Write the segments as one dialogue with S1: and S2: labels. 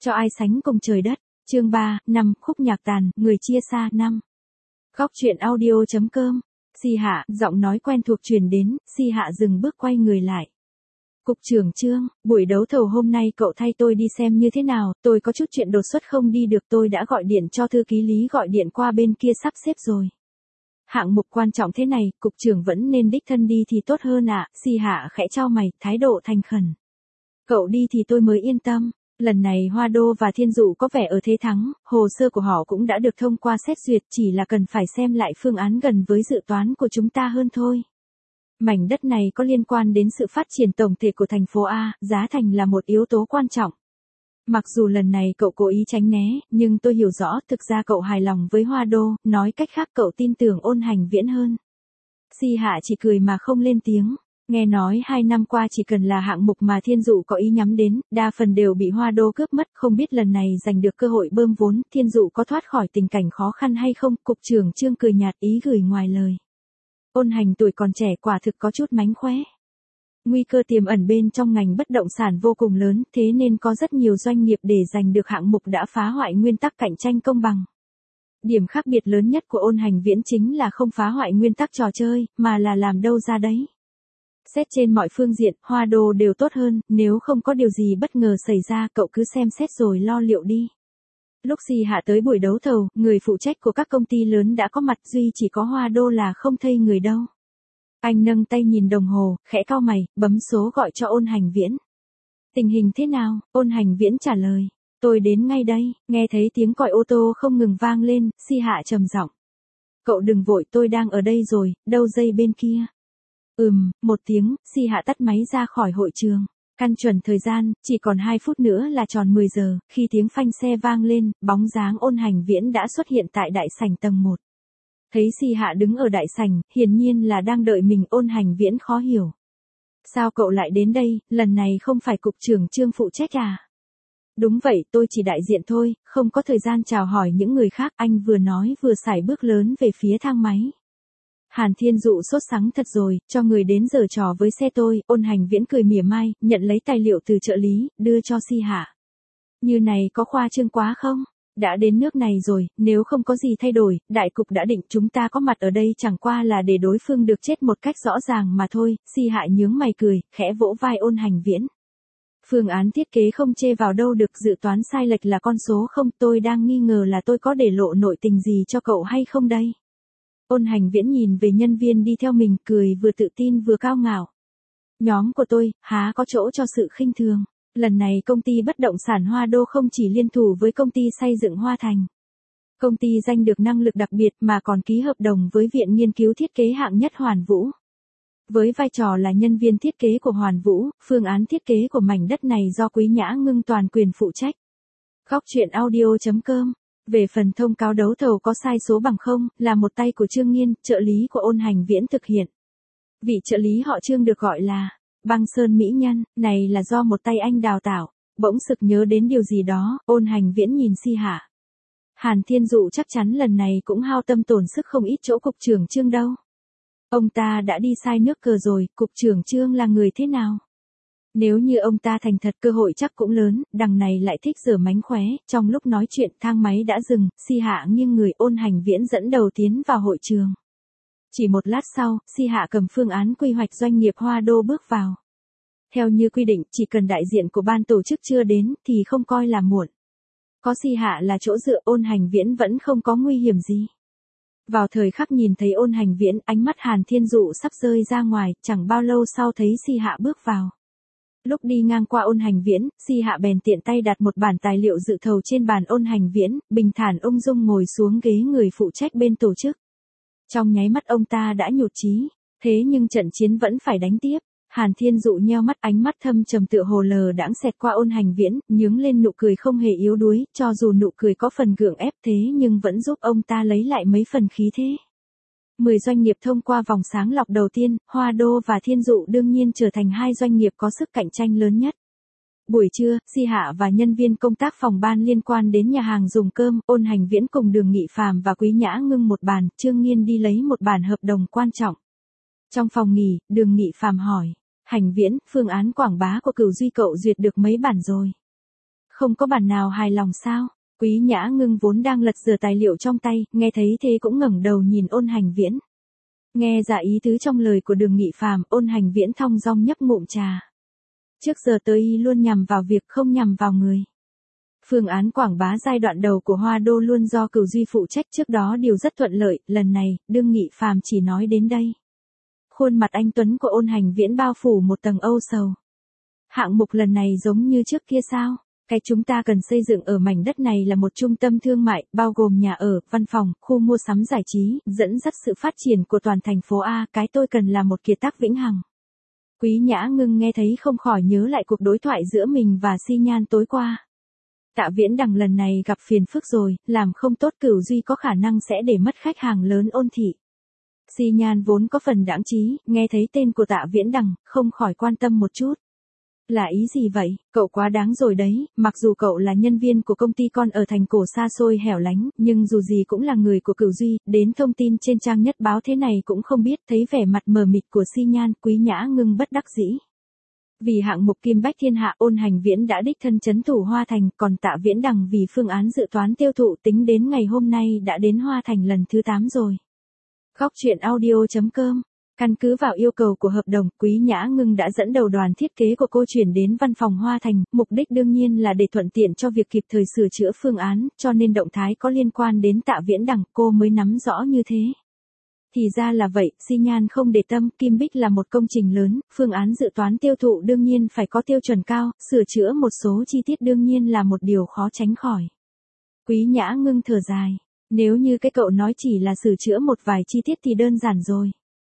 S1: Cho ai sánh cùng trời đất. Chương 3, năm khúc nhạc tàn, người chia xa năm. Góc truyện audio.com. Si Hạ, giọng nói quen thuộc truyền đến, Si Hạ dừng bước quay người lại. Cục trưởng Trương, buổi đấu thầu hôm nay cậu thay tôi đi xem như thế nào, tôi có chút chuyện đột xuất không đi được, tôi đã gọi điện cho thư ký Lý gọi điện qua bên kia sắp xếp rồi. Hạng mục quan trọng thế này, cục trưởng vẫn nên đích thân đi thì tốt hơn ạ. Si Hạ khẽ chau mày, thái độ thành khẩn. Cậu đi thì tôi mới yên tâm. Lần này Hoa Đô và Thiên Dụ có vẻ ở thế thắng, hồ sơ của họ cũng đã được thông qua xét duyệt, chỉ là cần phải xem lại phương án gần với dự toán của chúng ta hơn thôi. Mảnh đất này có liên quan đến sự phát triển tổng thể của thành phố A, giá thành là một yếu tố quan trọng. Mặc dù lần này cậu cố ý tránh né, nhưng tôi hiểu rõ thực ra cậu hài lòng với Hoa Đô, nói cách khác cậu tin tưởng Ôn Hành Viễn hơn. Si Hạ chỉ cười mà không lên tiếng. Nghe nói 2 năm qua chỉ cần là hạng mục mà Thiên Dụ có ý nhắm đến, đa phần đều bị Hoa Đô cướp mất, không biết lần này giành được cơ hội bơm vốn, Thiên Dụ có thoát khỏi tình cảnh khó khăn hay không, cục trưởng Trương cười nhạt ý gửi ngoài lời. Ôn Hành tuổi còn trẻ quả thực có chút mánh khóe. Nguy cơ tiềm ẩn bên trong ngành bất động sản vô cùng lớn, thế nên có rất nhiều doanh nghiệp để giành được hạng mục đã phá hoại nguyên tắc cạnh tranh công bằng. Điểm khác biệt lớn nhất của Ôn Hành Viễn chính là không phá hoại nguyên tắc trò chơi, mà là làm đâu ra đấy. Xét trên mọi phương diện, Hoa Đô đều tốt hơn, nếu không có điều gì bất ngờ xảy ra cậu cứ xem xét rồi lo liệu đi. Lúc Si Hạ tới buổi đấu thầu, người phụ trách của các công ty lớn đã có mặt, duy chỉ có Hoa Đô là không thấy người đâu. Anh nâng tay nhìn đồng hồ, khẽ cau mày, bấm số gọi cho Ôn Hành Viễn. Tình hình thế nào? Ôn Hành Viễn trả lời. Tôi đến ngay đây. Nghe thấy tiếng còi ô tô không ngừng vang lên, Si Hạ trầm giọng. Cậu đừng vội, tôi đang ở đây rồi, đâu dây bên kia. Một tiếng, Si Hạ tắt máy ra khỏi hội trường. Căn chuẩn thời gian, chỉ còn 2 phút nữa là tròn 10 giờ, khi tiếng phanh xe vang lên, bóng dáng Ôn Hành Viễn đã xuất hiện tại đại sảnh tầng 1. Thấy Si Hạ đứng ở đại sảnh, hiển nhiên là đang đợi mình. Ôn Hành Viễn khó hiểu. Sao cậu lại đến đây, lần này không phải cục trưởng Trương phụ trách à? Đúng vậy, tôi chỉ đại diện thôi, không có thời gian chào hỏi những người khác, anh vừa nói vừa sải bước lớn về phía thang máy. Hàn Thiên Dụ sốt sắng thật rồi, cho người đến giở trò với xe tôi. Ôn Hành Viễn cười mỉa mai, nhận lấy tài liệu từ trợ lý, đưa cho Si Hạ. Như này có khoa trương quá không? Đã đến nước này rồi, nếu không có gì thay đổi, đại cục đã định, chúng ta có mặt ở đây chẳng qua là để đối phương được chết một cách rõ ràng mà thôi. Si Hạ nhướng mày cười, khẽ vỗ vai Ôn Hành Viễn. Phương án thiết kế không chê vào đâu được, dự toán sai lệch là con số không, tôi đang nghi ngờ là tôi có để lộ nội tình gì cho cậu hay không đây? Ôn Hành Viễn nhìn về nhân viên đi theo mình, cười vừa tự tin vừa cao ngạo. Nhóm của tôi, há có chỗ cho sự khinh thường. Lần này công ty bất động sản Hoa Đô không chỉ liên thủ với công ty xây dựng Hoa Thành. Công ty giành được năng lực đặc biệt mà còn ký hợp đồng với Viện Nghiên cứu Thiết kế hạng nhất Hoàn Vũ. Với vai trò là nhân viên thiết kế của Hoàn Vũ, phương án thiết kế của mảnh đất này do Quý Nhã Ngưng toàn quyền phụ trách. Góc truyện audio.com. Về phần thông cáo đấu thầu có sai số bằng không, là một tay của Trương Nghiên, trợ lý của Ôn Hành Viễn thực hiện. Vị trợ lý họ Trương được gọi là Băng Sơn Mỹ Nhân, này là do một tay anh đào tạo. Bỗng sực nhớ đến điều gì đó, Ôn Hành Viễn nhìn Si Hạ. Hàn Thiên Dụ chắc chắn lần này cũng hao tâm tổn sức không ít chỗ cục trưởng Trương đâu. Ông ta đã đi sai nước cờ rồi, cục trưởng Trương là người thế nào? Nếu như ông ta thành thật cơ hội chắc cũng lớn, đằng này lại thích giở mánh khóe. Trong lúc nói chuyện thang máy đã dừng, Si Hạ nghiêng người. Ôn Hành Viễn dẫn đầu tiến vào hội trường. Chỉ một lát sau, Si Hạ cầm phương án quy hoạch doanh nghiệp Hoa Đô bước vào. Theo như quy định, chỉ cần đại diện của ban tổ chức chưa đến thì không coi là muộn. Có Si Hạ là chỗ dựa, Ôn Hành Viễn vẫn không có nguy hiểm gì. Vào thời khắc nhìn thấy Ôn Hành Viễn, ánh mắt Hàn Thiên Dụ sắp rơi ra ngoài, chẳng bao lâu sau thấy Si Hạ bước vào. Lúc đi ngang qua Ôn Hành Viễn, Si Hạ bèn tiện tay đặt một bản tài liệu dự thầu trên bàn Ôn Hành Viễn, bình thản ung dung ngồi xuống ghế người phụ trách bên tổ chức. Trong nháy mắt ông ta đã nhụt chí, thế nhưng trận chiến vẫn phải đánh tiếp. Hàn Thiên Dụ nheo mắt, ánh mắt thâm trầm tựa hồ lờ đãng xẹt qua Ôn Hành Viễn, nhướng lên nụ cười không hề yếu đuối, cho dù nụ cười có phần gượng ép thế nhưng vẫn giúp ông ta lấy lại mấy phần khí thế. 10 doanh nghiệp thông qua vòng sáng lọc đầu tiên, Hoa Đô và Thiên Dụ đương nhiên trở thành 2 doanh nghiệp có sức cạnh tranh lớn nhất. Buổi trưa, Si Hạ và nhân viên công tác phòng ban liên quan đến nhà hàng dùng cơm, Ôn Hành Viễn cùng Đường Nghị Phàm và Quý Nhã Ngưng một bàn, Trương Nghiên đi lấy một bản hợp đồng quan trọng. Trong phòng nghỉ, Đường Nghị Phàm hỏi, Hành Viễn, phương án quảng bá của Cửu Duy cậu duyệt được mấy bản rồi? Không có bản nào hài lòng sao? Quý Nhã Ngưng vốn đang lật dở tài liệu trong tay, nghe thấy thế cũng ngẩng đầu nhìn Ôn Hành Viễn. Nghe ra ý tứ trong lời của Đường Nghị Phàm, Ôn Hành Viễn thong dong nhấp ngụm trà. Trước giờ tới y luôn nhằm vào việc không nhằm vào người. Phương án quảng bá giai đoạn đầu của Hoa Đô luôn do Cửu Duy phụ trách, trước đó điều rất thuận lợi, lần này, Đường Nghị Phàm chỉ nói đến đây. Khuôn mặt anh tuấn của Ôn Hành Viễn bao phủ một tầng âu sầu. Hạng mục lần này giống như trước kia sao? Cái chúng ta cần xây dựng ở mảnh đất này là một trung tâm thương mại, bao gồm nhà ở, văn phòng, khu mua sắm giải trí, dẫn dắt sự phát triển của toàn thành phố A. Cái tôi cần là một kiệt tác vĩnh hằng. Quý Nhã Ngưng nghe thấy không khỏi nhớ lại cuộc đối thoại giữa mình và Xi Nhan tối qua. Tạ Viễn Đằng lần này gặp phiền phức rồi, làm không tốt Cửu Duy có khả năng sẽ để mất khách hàng lớn Ôn thị. Xi Nhan vốn có phần đãng trí, nghe thấy tên của Tạ Viễn Đằng, không khỏi quan tâm một chút. Là ý gì vậy? Cậu quá đáng rồi đấy, mặc dù cậu là nhân viên của công ty con ở thành cổ xa xôi hẻo lánh, nhưng dù gì cũng là người của Cửu Duy, đến thông tin trên trang nhất báo thế này cũng không biết. Thấy vẻ mặt mờ mịt của Xi Nhan, Quý Nhã Ngưng bất đắc dĩ. Vì hạng mục Kim Bách Thiên Hạ, Ôn Hành Viễn đã đích thân trấn thủ Hoa Thành, còn Tạ Viễn Đằng vì phương án dự toán tiêu thụ tính đến ngày hôm nay đã đến Hoa Thành lần thứ 8 rồi. Góc truyện audio.com. Căn cứ vào yêu cầu của hợp đồng, Quý Nhã Ngưng đã dẫn đầu đoàn thiết kế của cô chuyển đến văn phòng Hoa Thành, mục đích đương nhiên là để thuận tiện cho việc kịp thời sửa chữa phương án, cho nên động thái có liên quan đến Tạ Viễn Đằng cô mới nắm rõ như thế. Thì ra là vậy, Xi Nhan không để tâm, Kim Bích là một công trình lớn, phương án dự toán tiêu thụ đương nhiên phải có tiêu chuẩn cao, sửa chữa một số chi tiết đương nhiên là một điều khó tránh khỏi. Quý Nhã Ngưng thở dài, nếu như cái cậu nói chỉ là sửa chữa một vài chi tiết thì đơn giản rồi.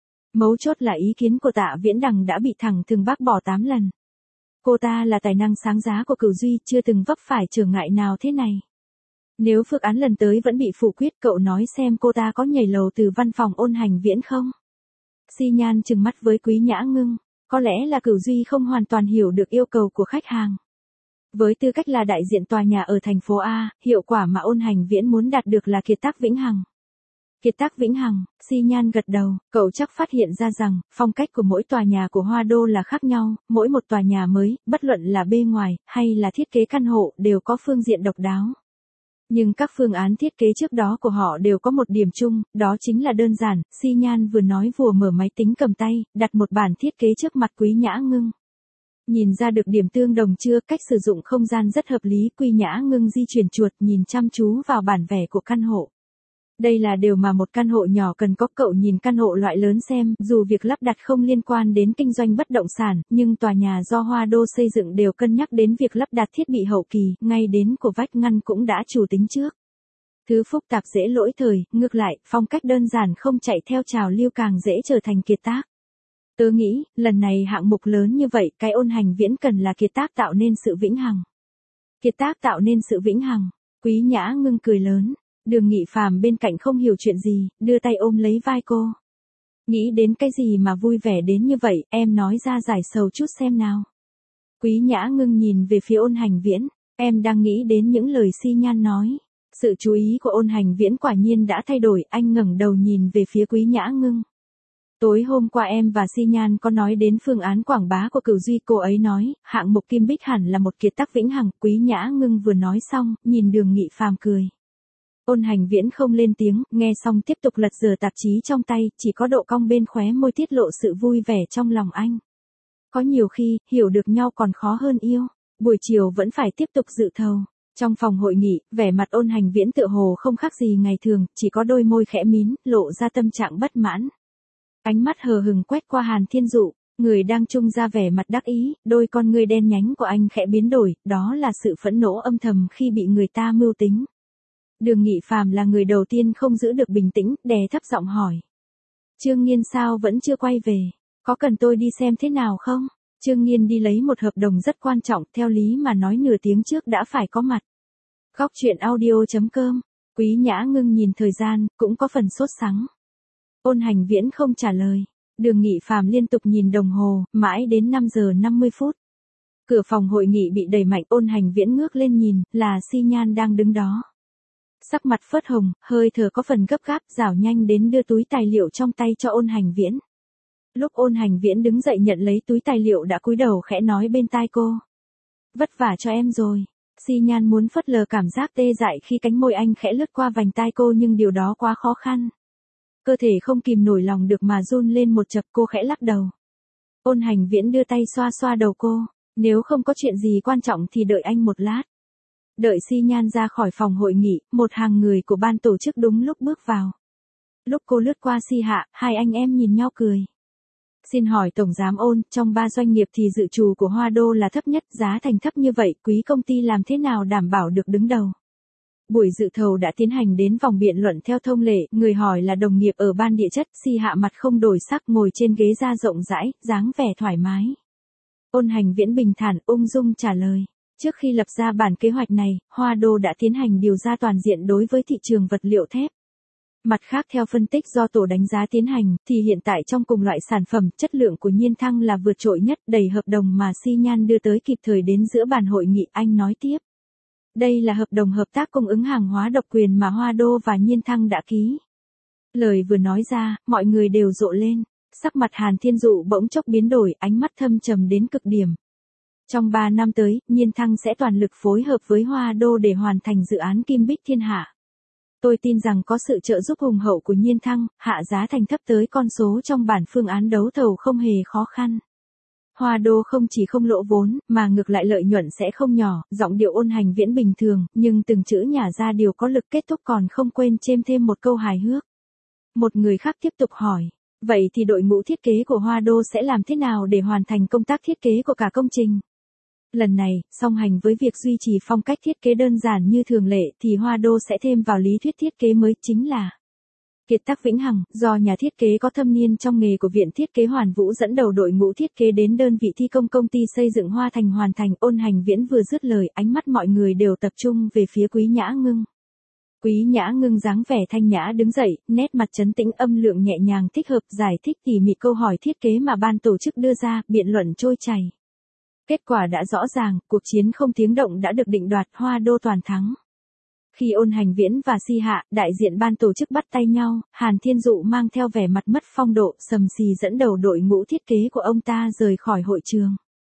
S1: Mấu chốt là ý kiến của Tạ Viễn Đằng đã bị thẳng thừng bác bỏ 8 lần. Cô ta là tài năng sáng giá của Cửu Duy, chưa từng vấp phải trở ngại nào thế này. Nếu phương án lần tới vẫn bị phủ quyết, cậu nói xem cô ta có nhảy lầu từ văn phòng Ôn Hành Viễn không? Xi Nhan trừng mắt với Quý Nhã Ngưng, có lẽ là Cửu Duy không hoàn toàn hiểu được yêu cầu của khách hàng. Với tư cách là đại diện tòa nhà ở thành phố A, hiệu quả mà Ôn Hành Viễn muốn đạt được là kiệt tác vĩnh hằng. Kiệt tác vĩnh hằng, Xi Nhan gật đầu, cậu chắc phát hiện ra rằng, phong cách của mỗi tòa nhà của Hoa Đô là khác nhau, mỗi một tòa nhà mới, bất luận là bề ngoài, hay là thiết kế căn hộ, đều có phương diện độc đáo. Nhưng các phương án thiết kế trước đó của họ đều có một điểm chung, đó chính là đơn giản. Xi Nhan vừa nói vừa mở máy tính cầm tay, đặt một bản thiết kế trước mặt Quý Nhã Ngưng. Nhìn ra được điểm tương đồng chưa? Cách sử dụng không gian rất hợp lý. Quý Nhã Ngưng di chuyển chuột nhìn chăm chú vào bản vẽ của căn hộ. Đây là điều mà một căn hộ nhỏ cần có. Cậu nhìn căn hộ loại lớn xem, dù việc lắp đặt không liên quan đến kinh doanh bất động sản, nhưng tòa nhà do Hoa Đô xây dựng đều cân nhắc đến việc lắp đặt thiết bị hậu kỳ, ngay đến của vách ngăn cũng đã chủ tính trước. Thứ phức tạp dễ lỗi thời, ngược lại, phong cách đơn giản không chạy theo trào lưu càng dễ trở thành kiệt tác. Tớ nghĩ, lần này hạng mục lớn như vậy, cái Ôn Hành Viễn cần là kiệt tác tạo nên sự vĩnh hằng. Kiệt tác tạo nên sự vĩnh hằng. Quý Nhã Ngưng cười lớn. Đường Nghị Phàm bên cạnh không hiểu chuyện gì, đưa tay ôm lấy vai cô. Nghĩ đến cái gì mà vui vẻ đến như vậy, em nói ra giải sầu chút xem nào. Quý Nhã Ngưng nhìn về phía Ôn Hành Viễn, em đang nghĩ đến những lời Xi Nhan nói. Sự chú ý của Ôn Hành Viễn quả nhiên đã thay đổi, anh ngẩng đầu nhìn về phía Quý Nhã Ngưng. Tối hôm qua em và Xi Nhan có nói đến phương án quảng bá của Cửu Duy, cô ấy nói, hạng mục Kim Bích hẳn là một kiệt tác vĩnh hằng. Quý Nhã Ngưng vừa nói xong, nhìn Đường Nghị Phàm cười. Ôn Hành Viễn không lên tiếng, nghe xong tiếp tục lật dở tạp chí trong tay, chỉ có độ cong bên khóe môi tiết lộ sự vui vẻ trong lòng anh. Có nhiều khi, hiểu được nhau còn khó hơn yêu. Buổi chiều vẫn phải tiếp tục dự thầu. Trong phòng hội nghị, vẻ mặt Ôn Hành Viễn tựa hồ không khác gì ngày thường, chỉ có đôi môi khẽ mím, lộ ra tâm trạng bất mãn. Ánh mắt hờ hừng quét qua Hàn Thiên Dụ, người đang trung ra vẻ mặt đắc ý, đôi con ngươi đen nhánh của anh khẽ biến đổi, đó là sự phẫn nộ âm thầm khi bị người ta mưu tính. Đường Nghị Phàm là người đầu tiên không giữ được bình tĩnh, đè thấp giọng hỏi. Trương Nghiên sao vẫn chưa quay về? Có cần tôi đi xem thế nào không? Trương Nghiên đi lấy một hợp đồng rất quan trọng, theo lý mà nói nửa tiếng trước đã phải có mặt. Góc truyện audio.com. Quý Nhã Ngưng nhìn thời gian, cũng có phần sốt sắng. Ôn Hành Viễn không trả lời. Đường Nghị Phàm liên tục nhìn đồng hồ, mãi đến 5 giờ 50 phút. Cửa phòng hội nghị bị đẩy mạnh, Ôn Hành Viễn ngước lên nhìn, là Xi Nhan đang đứng đó. Sắc mặt phớt hồng, hơi thở có phần gấp gáp, rảo nhanh đến đưa túi tài liệu trong tay cho Ôn Hành Viễn. Lúc Ôn Hành Viễn đứng dậy nhận lấy túi tài liệu đã cúi đầu khẽ nói bên tai cô. Vất vả cho em rồi. Xi Nhan muốn phớt lờ cảm giác tê dại khi cánh môi anh khẽ lướt qua vành tai cô nhưng điều đó quá khó khăn. Cơ thể không kìm nổi lòng được mà run lên một chập, cô khẽ lắc đầu. Ôn Hành Viễn đưa tay xoa xoa đầu cô. Nếu không có chuyện gì quan trọng thì đợi anh một lát. Đợi Xi Nhan ra khỏi phòng hội nghị, một hàng người của ban tổ chức đúng lúc bước vào. Lúc cô lướt qua Si Hạ, hai anh em nhìn nhau cười. Xin hỏi Tổng Giám Ôn, trong 3 doanh nghiệp thì dự trù của Hoa Đô là thấp nhất, giá thành thấp như vậy, quý công ty làm thế nào đảm bảo được đứng đầu? Buổi dự thầu đã tiến hành đến vòng biện luận theo thông lệ, người hỏi là đồng nghiệp ở ban địa chất. Si Hạ mặt không đổi sắc ngồi trên ghế da rộng rãi, dáng vẻ thoải mái. Ôn Hành Viễn bình thản, ung dung trả lời. Trước khi lập ra bản kế hoạch này, Hoa Đô đã tiến hành điều tra toàn diện đối với thị trường vật liệu thép. Mặt khác theo phân tích do tổ đánh giá tiến hành, thì hiện tại trong cùng loại sản phẩm, chất lượng của Nhiên Thăng là vượt trội nhất, đầy hợp đồng mà Xi Nhan đưa tới kịp thời đến giữa bàn hội nghị. Anh nói tiếp. Đây là hợp đồng hợp tác cung ứng hàng hóa độc quyền mà Hoa Đô và Nhiên Thăng đã ký. Lời vừa nói ra, mọi người đều rộ lên. Sắc mặt Hàn Thiên Dụ bỗng chốc biến đổi, ánh mắt thâm trầm đến cực điểm. Trong 3 năm tới, Nhiên Thăng sẽ toàn lực phối hợp với Hoa Đô để hoàn thành dự án Kim Bích Thiên Hạ. Tôi tin rằng có sự trợ giúp hùng hậu của Nhiên Thăng, hạ giá thành thấp tới con số trong bản phương án đấu thầu không hề khó khăn. Hoa Đô không chỉ không lỗ vốn, mà ngược lại lợi nhuận sẽ không nhỏ. Giọng điệu Ôn Hành Viễn bình thường, nhưng từng chữ nhả ra điều có lực kết thúc còn không quên chêm thêm một câu hài hước. Một người khác tiếp tục hỏi. Vậy thì đội ngũ thiết kế của Hoa Đô sẽ làm thế nào để hoàn thành công tác thiết kế của cả công trình? Lần này, song hành với việc duy trì phong cách thiết kế đơn giản như thường lệ thì Hoa Đô sẽ thêm vào lý thuyết thiết kế mới, chính là kiệt tác vĩnh hằng. Do nhà thiết kế có thâm niên trong nghề của Viện Thiết kế Hoàn Vũ dẫn đầu đội ngũ thiết kế đến đơn vị thi công công ty xây dựng Hoa Thành hoàn thành. Ôn Hành Viễn vừa dứt lời, ánh mắt mọi người đều tập trung về phía Quý Nhã Ngưng. Quý Nhã Ngưng dáng vẻ thanh nhã đứng dậy, nét mặt trấn tĩnh, âm lượng nhẹ nhàng thích hợp, giải thích tỉ mỉ câu hỏi thiết kế mà ban tổ chức đưa ra, biện luận trôi chảy. Kết quả đã rõ ràng, cuộc chiến không tiếng động đã được định đoạt, Hoa Đô toàn thắng. Khi Ôn Hành Viễn và Si Hạ, đại diện ban tổ chức bắt tay nhau, Hàn Thiên Dụ mang theo vẻ mặt mất phong độ, sầm xì dẫn đầu đội ngũ thiết kế của ông ta rời khỏi hội trường.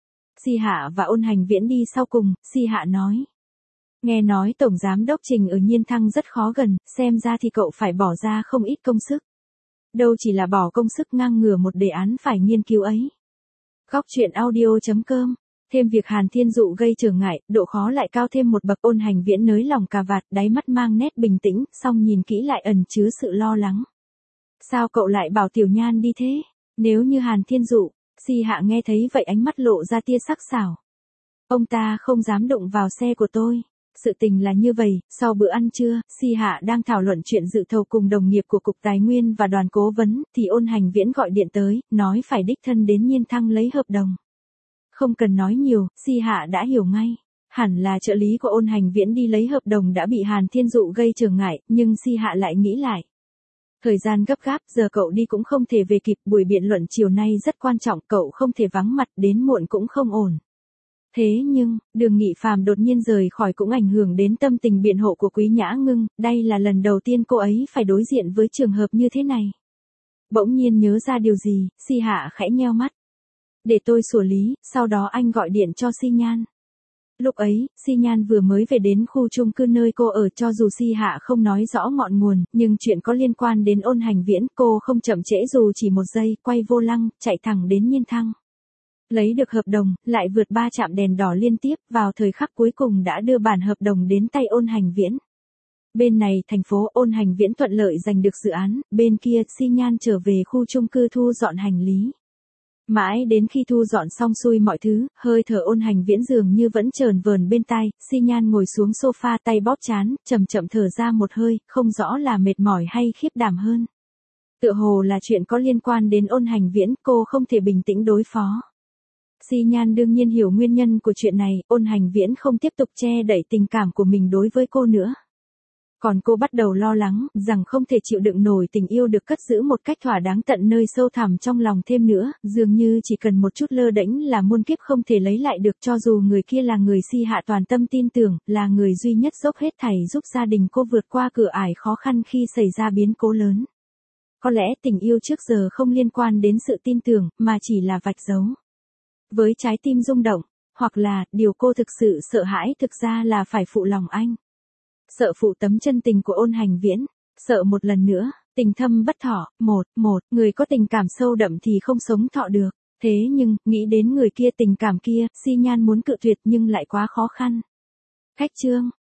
S1: Si Hạ và Ôn Hành Viễn đi sau cùng. Si Hạ nói. Nghe nói Tổng Giám Đốc Trình ở Nhiên Thăng rất khó gần, xem ra thì cậu phải bỏ ra không ít công sức. Đâu chỉ là bỏ công sức, ngang ngửa một đề án phải nghiên cứu ấy. Góc truyện audio.com. Thêm việc Hàn Thiên Dụ gây trở ngại, độ khó lại cao thêm một bậc. Ôn Hành Viễn nới lòng cà vạt, đáy mắt mang nét bình tĩnh, song nhìn kỹ lại ẩn chứa sự lo lắng. Sao cậu lại bảo Tiểu Nhan đi thế? Nếu như Hàn Thiên Dụ. Si Hạ nghe thấy vậy ánh mắt lộ ra tia sắc sảo. Ông ta không dám đụng vào xe của tôi. Sự tình là như vậy, sau bữa ăn trưa, Si Hạ đang thảo luận chuyện dự thầu cùng đồng nghiệp của Cục Tài nguyên và đoàn cố vấn, thì Ôn Hành Viễn gọi điện tới, nói phải đích thân đến Nhiên Thăng lấy hợp đồng. Không cần nói nhiều, Si Hạ đã hiểu ngay. Hẳn là trợ lý của Ôn Hành Viễn đi lấy hợp đồng đã bị Hàn Thiên Dụ gây trở ngại, nhưng Si Hạ lại nghĩ lại. Thời gian gấp gáp, giờ cậu đi cũng không thể về kịp, buổi biện luận chiều nay rất quan trọng, cậu không thể vắng mặt, đến muộn cũng không ổn. Thế nhưng, Đường Nghị Phàm đột nhiên rời khỏi cũng ảnh hưởng đến tâm tình biện hộ của Quý Nhã Ngưng, đây là lần đầu tiên cô ấy phải đối diện với trường hợp như thế này. Bỗng nhiên nhớ ra điều gì, Si Hạ khẽ nheo mắt. Để tôi xử lý, sau đó anh gọi điện cho Si Nhan. Lúc ấy, Si Nhan vừa mới về đến khu chung cư nơi cô ở, cho dù Si Hạ không nói rõ ngọn nguồn, nhưng chuyện có liên quan đến Ôn Hành Viễn, cô không chậm trễ dù chỉ một giây, quay vô lăng, chạy thẳng đến Nhiên Thăng. Lấy được hợp đồng, lại vượt 3 trạm đèn đỏ liên tiếp, vào thời khắc cuối cùng đã đưa bản hợp đồng đến tay Ôn Hành Viễn. Bên này, thành phố Ôn Hành Viễn thuận lợi giành được dự án, bên kia, Si Nhan trở về khu chung cư thu dọn hành lý. Mãi đến khi thu dọn xong xuôi mọi thứ, hơi thở Ôn Hành Viễn dường như vẫn chờn vờn bên tai, Si Nhan ngồi xuống sofa, tay bóp trán, chậm chậm thở ra một hơi, không rõ là mệt mỏi hay khiếp đảm hơn. Tựa hồ là chuyện có liên quan đến Ôn Hành Viễn, cô không thể bình tĩnh đối phó. Si Nhan đương nhiên hiểu nguyên nhân của chuyện này, Ôn Hành Viễn không tiếp tục che đậy tình cảm của mình đối với cô nữa. Còn cô bắt đầu lo lắng, rằng không thể chịu đựng nổi tình yêu được cất giữ một cách thỏa đáng tận nơi sâu thẳm trong lòng thêm nữa, dường như chỉ cần một chút lơ đễnh là muôn kiếp không thể lấy lại được, cho dù người kia là người Si Hạ toàn tâm tin tưởng, là người duy nhất dốc hết thảy giúp gia đình cô vượt qua cửa ải khó khăn khi xảy ra biến cố lớn. Có lẽ tình yêu trước giờ không liên quan đến sự tin tưởng, mà chỉ là vạch dấu. Với trái tim rung động, Hoặc là, điều cô thực sự sợ hãi thực ra là phải phụ lòng anh. Sợ phụ tấm chân tình của Ôn Hành Viễn, sợ một lần nữa, tình thâm bất thọ, người có tình cảm sâu đậm thì không sống thọ được. Thế nhưng, nghĩ đến người kia tình cảm kia, Si Nhan muốn cự tuyệt nhưng lại quá khó khăn. Khách chương.